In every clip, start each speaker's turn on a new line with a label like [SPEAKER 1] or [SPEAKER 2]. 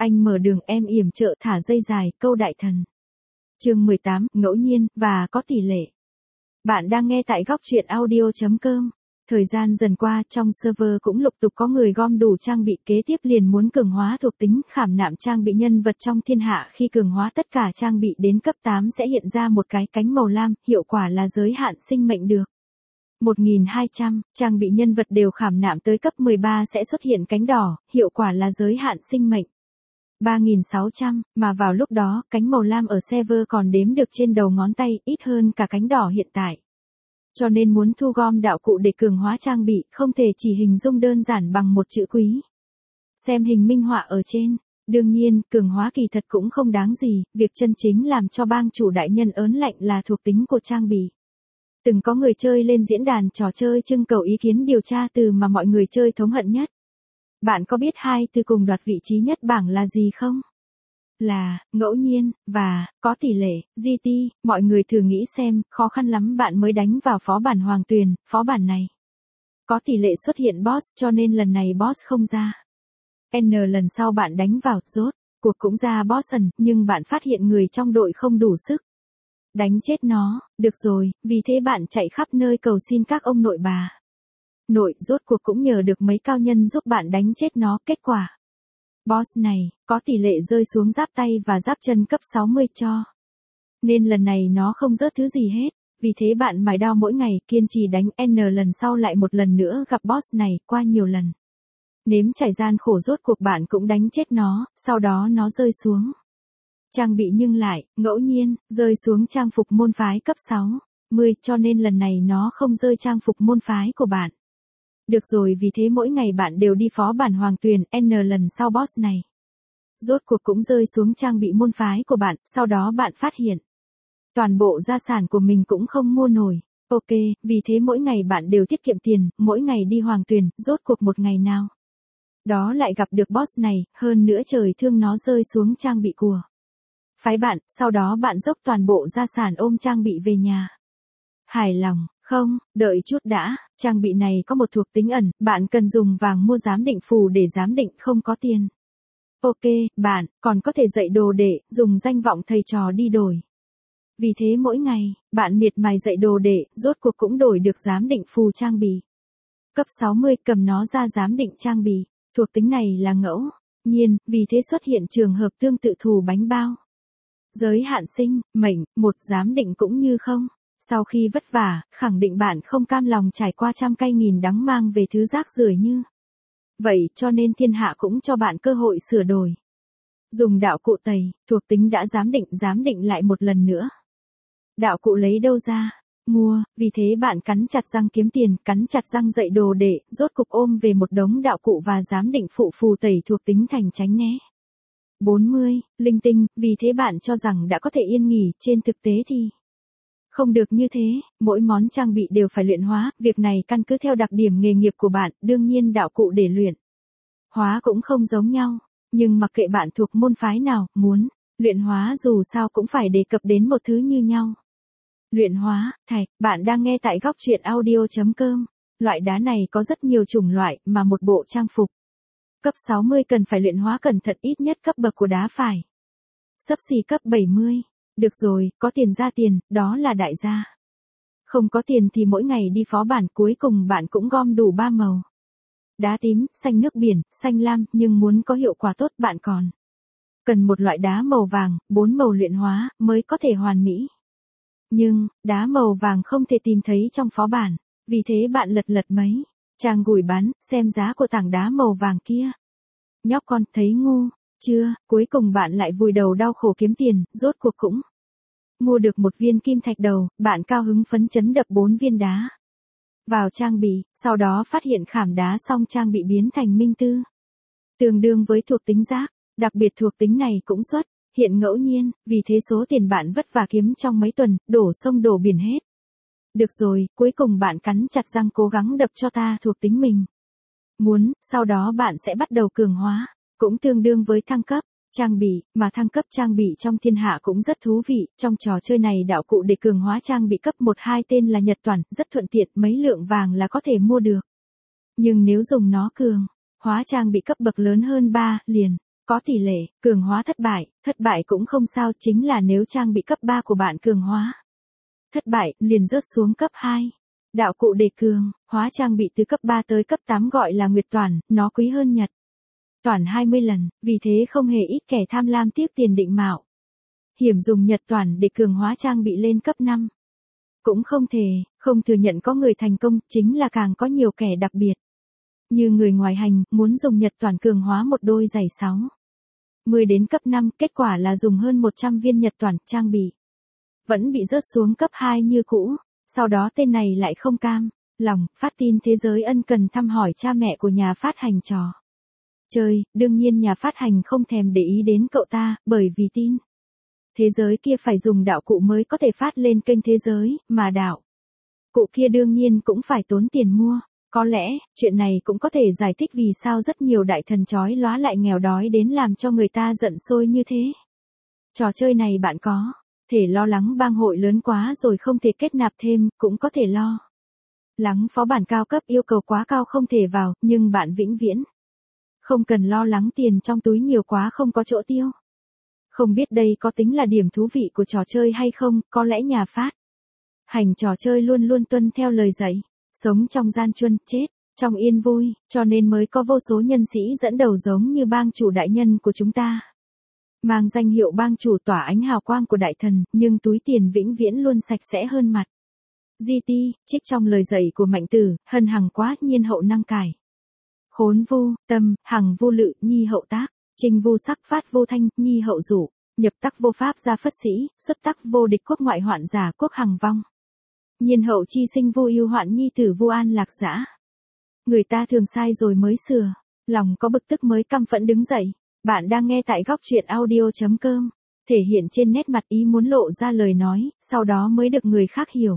[SPEAKER 1] Anh mở đường em yểm trợ thả dây dài, câu đại thần. Chương 18, ngẫu nhiên, và có tỷ lệ. Bạn đang nghe tại góc truyện audio.com. Thời gian dần qua, trong server cũng lục tục có người gom đủ trang bị, kế tiếp liền muốn cường hóa thuộc tính khảm nạm trang bị nhân vật trong thiên hạ. Khi cường hóa tất cả trang bị đến cấp 8 sẽ hiện ra một cái cánh màu lam, hiệu quả là giới hạn sinh mệnh được 1200, trang bị nhân vật đều khảm nạm tới cấp 13 sẽ xuất hiện cánh đỏ, hiệu quả là giới hạn sinh mệnh 3600, mà vào lúc đó, cánh màu lam ở server còn đếm được trên đầu ngón tay, ít hơn cả cánh đỏ hiện tại. Cho nên muốn thu gom đạo cụ để cường hóa trang bị, không thể chỉ hình dung đơn giản bằng một chữ quý. Xem hình minh họa ở trên. Đương nhiên, cường hóa kỳ thật cũng không đáng gì, việc chân chính làm cho bang chủ đại nhân ớn lạnh là thuộc tính của trang bị. Từng có người chơi lên diễn đàn trò chơi trưng cầu ý kiến điều tra từ mà mọi người chơi thống hận nhất. Bạn có biết hai từ cùng đoạt vị trí nhất bảng là gì không? Là, ngẫu nhiên, và, có tỷ lệ, GT, mọi người thử nghĩ xem, khó khăn lắm bạn mới đánh vào phó bản Hoàng Tuyền, phó bản này. Có tỷ lệ xuất hiện boss, cho nên lần này boss không ra. N lần sau bạn đánh vào, rốt, cuộc cũng ra boss, nhưng bạn phát hiện người trong đội không đủ sức. Đánh chết nó, được rồi, vì thế bạn chạy khắp nơi cầu xin các ông nội bà. Nội, rốt cuộc cũng nhờ được mấy cao nhân giúp bạn đánh chết nó, kết quả. Boss này, có tỷ lệ rơi xuống giáp tay và giáp chân cấp 60 cho. Nên lần này nó không rớt thứ gì hết, vì thế bạn mài đao mỗi ngày, kiên trì đánh N lần sau lại một lần nữa gặp boss này, qua nhiều lần. Nếm trải gian khổ rốt cuộc bạn cũng đánh chết nó, sau đó nó rơi xuống. Trang bị nhưng lại, ngẫu nhiên, rơi xuống trang phục môn phái cấp 60, cho nên lần này nó không rơi trang phục môn phái của bạn. Được rồi, vì thế mỗi ngày bạn đều đi phó bản Hoàng Tuyền, N lần sau boss này. Rốt cuộc cũng rơi xuống trang bị môn phái của bạn, sau đó bạn phát hiện. Toàn bộ gia sản của mình cũng không mua nổi. Ok, vì thế mỗi ngày bạn đều tiết kiệm tiền, mỗi ngày đi Hoàng Tuyền, rốt cuộc một ngày nào. Đó lại gặp được boss này, hơn nữa trời thương nó rơi xuống trang bị của phái bạn, sau đó bạn dốc toàn bộ gia sản ôm trang bị về nhà. Hài lòng, không, đợi chút đã, trang bị này có một thuộc tính ẩn, bạn cần dùng vàng mua giám định phù để giám định, không có tiền. Ok, bạn, còn có thể dạy đồ đệ, dùng danh vọng thầy trò đi đổi. Vì thế mỗi ngày, bạn miệt mài dạy đồ đệ, rốt cuộc cũng đổi được giám định phù trang bị. Cấp 60 cầm nó ra giám định trang bị, thuộc tính này là ngẫu nhiên, vì thế xuất hiện trường hợp tương tự thù bánh bao. Giới hạn sinh mệnh, một giám định cũng như không. Sau khi vất vả, khẳng định bạn không cam lòng trải qua trăm cay nghìn đắng mang về thứ rác rưởi như vậy, cho nên thiên hạ cũng cho bạn cơ hội sửa đổi. Dùng đạo cụ tẩy, thuộc tính đã giám định lại một lần nữa. Đạo cụ lấy đâu ra? Mua, vì thế bạn cắn chặt răng kiếm tiền, cắn chặt răng dạy đồ đệ, rốt cục ôm về một đống đạo cụ và giám định phụ phù tẩy thuộc tính thành tránh né. 40, linh tinh, vì thế bạn cho rằng đã có thể yên nghỉ, trên thực tế thì không được như thế, mỗi món trang bị đều phải luyện hóa, việc này căn cứ theo đặc điểm nghề nghiệp của bạn, đương nhiên đạo cụ để luyện hóa cũng không giống nhau, nhưng mặc kệ bạn thuộc môn phái nào, muốn luyện hóa dù sao cũng phải đề cập đến một thứ như nhau. Luyện hóa, thạch, bạn đang nghe tại góc truyện audio.com, loại đá này có rất nhiều chủng loại, mà một bộ trang phục cấp 60 cần phải luyện hóa cẩn thận, ít nhất cấp bậc của đá phải xấp xỉ cấp 70. Được rồi, có tiền ra tiền, đó là đại gia. Không có tiền thì mỗi ngày đi phó bản, cuối cùng bạn cũng gom đủ 3 màu. Đá tím, xanh nước biển, xanh lam, nhưng muốn có hiệu quả tốt bạn còn cần một loại đá màu vàng, 4 màu luyện hóa, mới có thể hoàn mỹ. Nhưng, đá màu vàng không thể tìm thấy trong phó bản, vì thế bạn lật mấy trang gùi bán, xem giá của tảng đá màu vàng kia. Nhóc con, thấy ngu chưa, cuối cùng bạn lại vùi đầu đau khổ kiếm tiền, rốt cuộc cũng mua được một viên kim thạch đầu, bạn cao hứng phấn chấn đập 4 viên đá vào trang bị, sau đó phát hiện khảm đá xong trang bị biến thành minh tư. Tương đương với thuộc tính rác, đặc biệt thuộc tính này cũng xuất hiện ngẫu nhiên, vì thế số tiền bạn vất vả kiếm trong mấy tuần, đổ sông đổ biển hết. Được rồi, cuối cùng bạn cắn chặt răng cố gắng đập cho ta thuộc tính mình muốn, sau đó bạn sẽ bắt đầu cường hóa, cũng tương đương với thăng cấp trang bị, mà thăng cấp trang bị trong thiên hạ cũng rất thú vị, trong trò chơi này đạo cụ để cường hóa trang bị cấp 1-2 tên là Nhật Toàn, rất thuận tiện, mấy lượng vàng là có thể mua được. Nhưng nếu dùng nó cường hóa trang bị cấp bậc lớn hơn 3, liền Có tỷ lệ, cường hóa thất bại cũng không sao, chính là nếu trang bị cấp 3 của bạn cường hóa thất bại, liền rớt xuống cấp 2. Đạo cụ đề cường, hóa trang bị từ cấp 3 tới cấp 8 gọi là Nguyệt Toản, nó quý hơn Nhật Toản 20 lần, vì thế không hề ít kẻ tham lam tiếc tiền định mạo hiểm dùng Nhật Toản để cường hóa trang bị lên cấp 5. Cũng không thừa nhận có người thành công, chính là càng có nhiều kẻ đặc biệt. Như người ngoài hành, muốn dùng Nhật Toản cường hóa một đôi giày 10 đến cấp 5, kết quả là dùng hơn 100 viên Nhật Toản, trang bị vẫn bị rớt xuống cấp 2 như cũ. Sau đó tên này lại không cam lòng, phát tin thế giới ân cần thăm hỏi cha mẹ của nhà phát hành trò chơi, đương nhiên nhà phát hành không thèm để ý đến cậu ta, bởi vì tin thế giới kia phải dùng đạo cụ mới có thể phát lên kênh thế giới, mà đạo cụ kia đương nhiên cũng phải tốn tiền mua. Có lẽ, chuyện này cũng có thể giải thích vì sao rất nhiều đại thần chói lóa lại nghèo đói đến làm cho người ta giận sôi như thế. Trò chơi này bạn có thể lo lắng bang hội lớn quá rồi không thể kết nạp thêm, cũng có thể lo lắng phó bản cao cấp yêu cầu quá cao không thể vào, nhưng bạn vĩnh viễn không cần lo lắng tiền trong túi nhiều quá không có chỗ tiêu. Không biết đây có tính là điểm thú vị của trò chơi hay không, có lẽ nhà phát hành trò chơi luôn luôn tuân theo lời dạy, sống trong gian truân, chết trong yên vui, cho nên mới có vô số nhân sĩ dẫn đầu giống như bang chủ đại nhân của chúng ta. Mang danh hiệu bang chủ tỏa ánh hào quang của đại thần, nhưng túi tiền vĩnh viễn luôn sạch sẽ hơn mặt. GT, trích trong lời dạy của Mạnh Tử, hân hằng quá, nhiên hậu năng cải. Khốn vu, tâm, hằng vu lự, nhi hậu tác, trình vu sắc phát vô thanh, nhi hậu rủ, nhập tắc vô pháp gia phất sĩ, xuất tắc vô địch quốc ngoại hoạn giả quốc hằng vong. Nhiên hậu chi sinh vô ưu hoạn nhi tử vô an lạc dã. Người ta thường sai rồi mới sửa, lòng có bực tức mới căm phẫn đứng dậy. Bạn đang nghe tại góc truyện audio.com, thể hiện trên nét mặt ý muốn lộ ra lời nói, sau đó mới được người khác hiểu.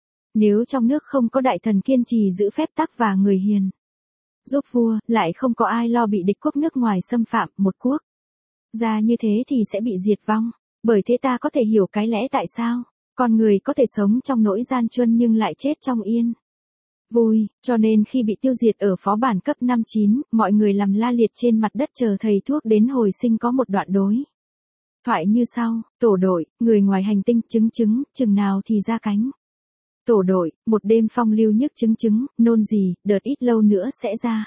[SPEAKER 1] Nếu trong nước không có đại thần kiên trì giữ phép tắc và người hiền giúp vua, lại không có ai lo bị địch quốc nước ngoài xâm phạm, một quốc gia như thế thì sẽ bị diệt vong. Bởi thế ta có thể hiểu cái lẽ tại sao con người có thể sống trong nỗi gian truân nhưng lại chết trong yên vui, cho nên khi bị tiêu diệt ở phó bản cấp 5-9, mọi người làm la liệt trên mặt đất chờ thầy thuốc đến hồi sinh. Có một đoạn đối thoại như sau: tổ đội, người ngoài hành tinh, chừng nào thì ra cánh. Tổ đội, một đêm phong lưu nhức chứng, nôn gì, đợt ít lâu nữa sẽ ra.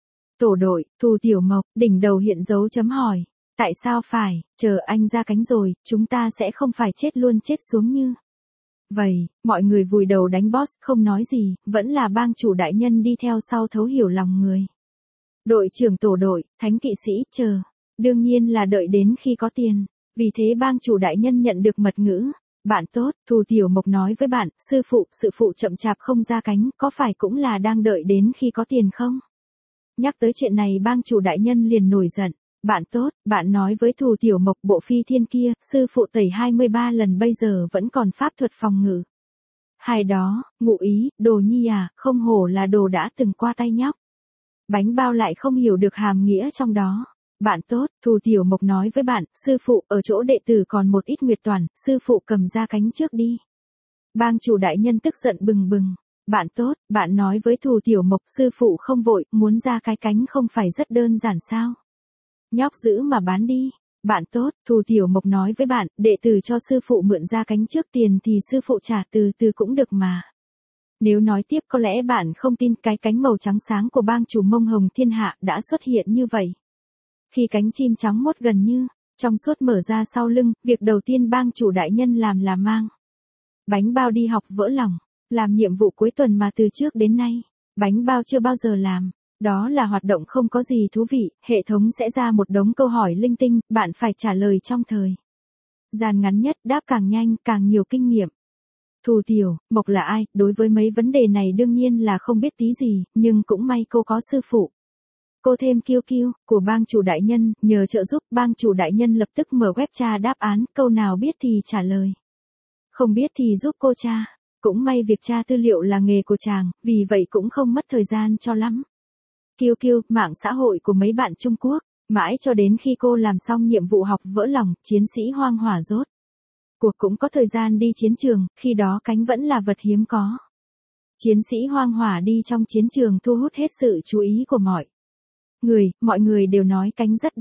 [SPEAKER 1] Tổ đội, Thù Tiểu Mộc, đỉnh đầu hiện dấu chấm hỏi. Tại sao phải, chờ anh ra cánh rồi, chúng ta sẽ không phải chết luôn chết xuống như vậy. Mọi người vùi đầu đánh boss, không nói gì, vẫn là bang chủ đại nhân đi theo sau thấu hiểu lòng người. Đội trưởng tổ đội, thánh kỵ sĩ, chờ. Đương nhiên là đợi đến khi có tiền. Vì thế bang chủ đại nhân nhận được mật ngữ. Bạn tốt, Thù Tiểu Mộc nói với bạn, sư phụ chậm chạp không ra cánh, có phải cũng là đang đợi đến khi có tiền không? Nhắc tới chuyện này bang chủ đại nhân liền nổi giận. Bạn tốt, bạn nói với Thù Tiểu Mộc bộ phi thiên kia, sư phụ tẩy 23 lần bây giờ vẫn còn pháp thuật phòng ngự. Hai đó, ngụ ý, đồ nhi à, không hổ là đồ đã từng qua tay nhóc. Bánh bao lại không hiểu được hàm nghĩa trong đó. Bạn tốt, Thù Tiểu Mộc nói với bạn, sư phụ, ở chỗ đệ tử còn một ít Nguyệt Toản, sư phụ cầm ra cánh trước đi. Bang chủ đại nhân tức giận bừng bừng. Bạn tốt, bạn nói với Thù Tiểu Mộc, sư phụ không vội, muốn ra cái cánh không phải rất đơn giản sao? Nhóc giữ mà bán đi. Bạn tốt, Thù Tiểu Mộc nói với bạn, đệ tử cho sư phụ mượn ra cánh trước tiền thì sư phụ trả từ từ cũng được mà. Nếu nói tiếp có lẽ bạn không tin cái cánh màu trắng sáng của bang chủ Mông Hồng Thiên Hạ đã xuất hiện như vậy. Khi cánh chim trắng mốt gần như trong suốt mở ra sau lưng, việc đầu tiên bang chủ đại nhân làm là mang bánh bao đi học vỡ lòng, làm nhiệm vụ cuối tuần mà từ trước đến nay bánh bao chưa bao giờ làm. Đó là hoạt động không có gì thú vị, hệ thống sẽ ra một đống câu hỏi linh tinh, bạn phải trả lời trong thời gian ngắn nhất, đáp càng nhanh, càng nhiều kinh nghiệm. Thù Tiểu Mộc là ai? Đối với mấy vấn đề này đương nhiên là không biết tí gì, nhưng cũng may cô có sư phụ. Cô thêm kiêu kiêu của bang chủ đại nhân, nhờ trợ giúp, bang chủ đại nhân lập tức mở web tra đáp án, câu nào biết thì trả lời. Không biết thì giúp cô tra. Cũng may việc tra tư liệu là nghề của chàng, vì vậy cũng không mất thời gian cho lắm. Kiêu kiêu, mạng xã hội của mấy bạn Trung Quốc, mãi cho đến khi cô làm xong nhiệm vụ học vỡ lòng, chiến sĩ hoang hỏa rốt cuộc cũng có thời gian đi chiến trường, khi đó cánh vẫn là vật hiếm có. Chiến sĩ hoang hỏa đi trong chiến trường thu hút hết sự chú ý của mọi người đều nói cánh rất đẹp.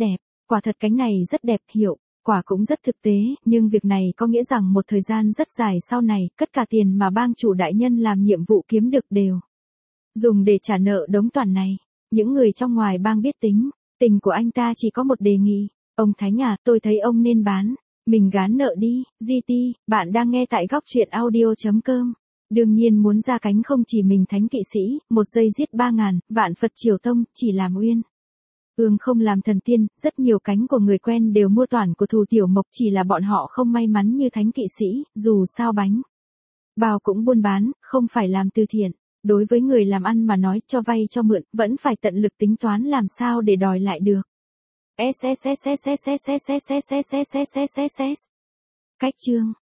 [SPEAKER 1] Quả thật cánh này rất đẹp, hiệu quả cũng rất thực tế, nhưng việc này có nghĩa rằng một thời gian rất dài sau này, tất cả tiền mà bang chủ đại nhân làm nhiệm vụ kiếm được đều dùng để trả nợ đống toàn này. Những người trong ngoài bang biết tính tình của anh ta chỉ có một đề nghị. Ông Thánh à, tôi thấy ông nên bán mình gán nợ đi. GT, bạn đang nghe tại góc truyện audio.com. Đương nhiên muốn ra cánh không chỉ mình thánh kỵ sĩ, một giây giết 3.000, vạn Phật triều tông, chỉ làm uyên ương không làm thần tiên. Rất nhiều cánh của người quen đều mua toản của Thù Tiểu Mộc, chỉ là bọn họ không may mắn như thánh kỵ sĩ. Dù sao bánh bao cũng buôn bán, không phải làm từ thiện. Đối với người làm ăn mà nói, cho vay cho mượn, vẫn phải tận lực tính toán làm sao để đòi lại được. Cách chương